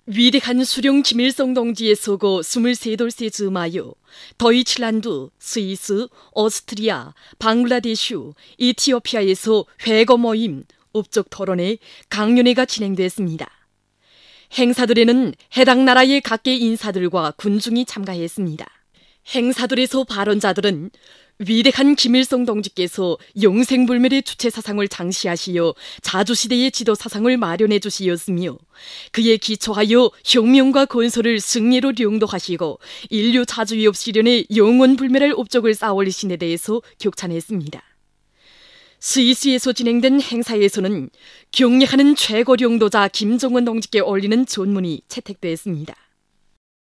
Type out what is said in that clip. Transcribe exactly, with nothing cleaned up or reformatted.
위대한 수령 김일성 동지의 서거 스물세 돌째 즈음하여 더이칠란드, 스위스, 오스트리아, 방글라데슈, 이티오피아에서 회거 모임, 업적 토론회, 강연회가 진행됐습니다. 행사들에는 해당 나라의 각계 인사들과 군중이 참가했습니다. 행사들에서 발언자들은 위대한 김일성 동지께서 영생불멸의 주체사상을 장시하시어 자주시대의 지도사상을 마련해 주시었으며 그에 기초하여 혁명과 건설을 승리로 령도하시고 인류 자주위협 실현에 영원불멸할 업적을 쌓아올리신 데 대해서 격찬했습니다. 스위스에서 진행된 행사에서는 경례하는 최고領導자 김정은 동지께 올리는 전문이 채택됐습니다.